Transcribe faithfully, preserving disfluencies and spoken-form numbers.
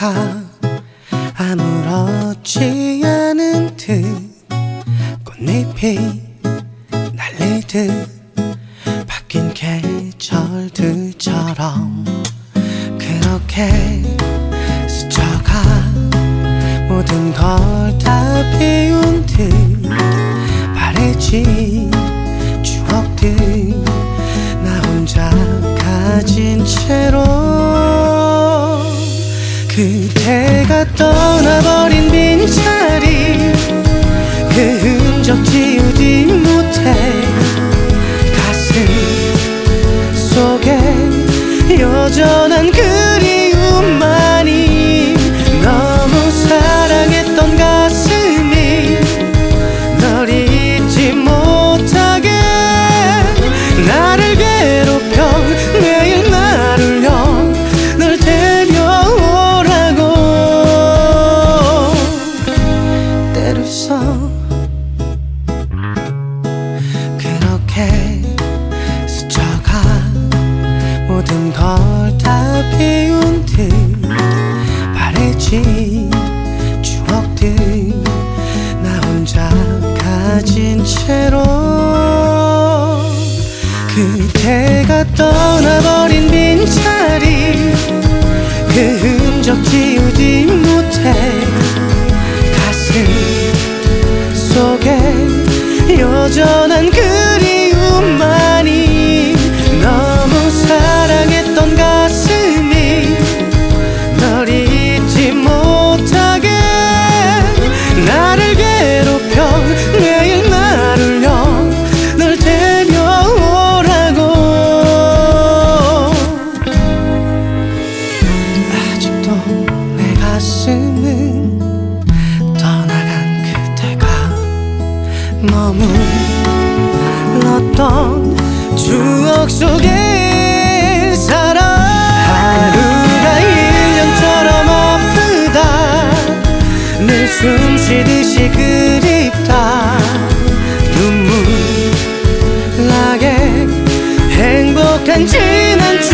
스쳐가 아무렇지 않은 듯 꽃잎이 날리듯 바뀐 계절들처럼 그렇게 스쳐가 모든 걸 다 비운 듯 바래진 추억들 나 혼자 가진 채로 그대가 떠나버린 빈자리 그 흔적 지우지 못해 가슴 속에 여전한 그리움만이 너무 사랑했던 가슴이 널 잊지 못하게 나를 괴롭혀 매일 날 울려 널 데려오라고 때를 써 그렇게 스쳐가 모든 걸 다 비운 듯 바래진 추억들 나 혼자 가진 채로 그대가 떠나버린 빈자리 그 흔적 지우지 못해 가슴 속에 여전한 그리움만이 너무 사랑했던 가슴이 널 잊지 못하게 나를 괴롭혀 매일 날 울려 널 데려오라고 아직도 내 가슴은 떠나간 그대가 머물렀던 추억 속에 살아 하루가 일 년처럼 아프다 늘 숨쉬듯이 그립다 눈물 나게 행복한 지난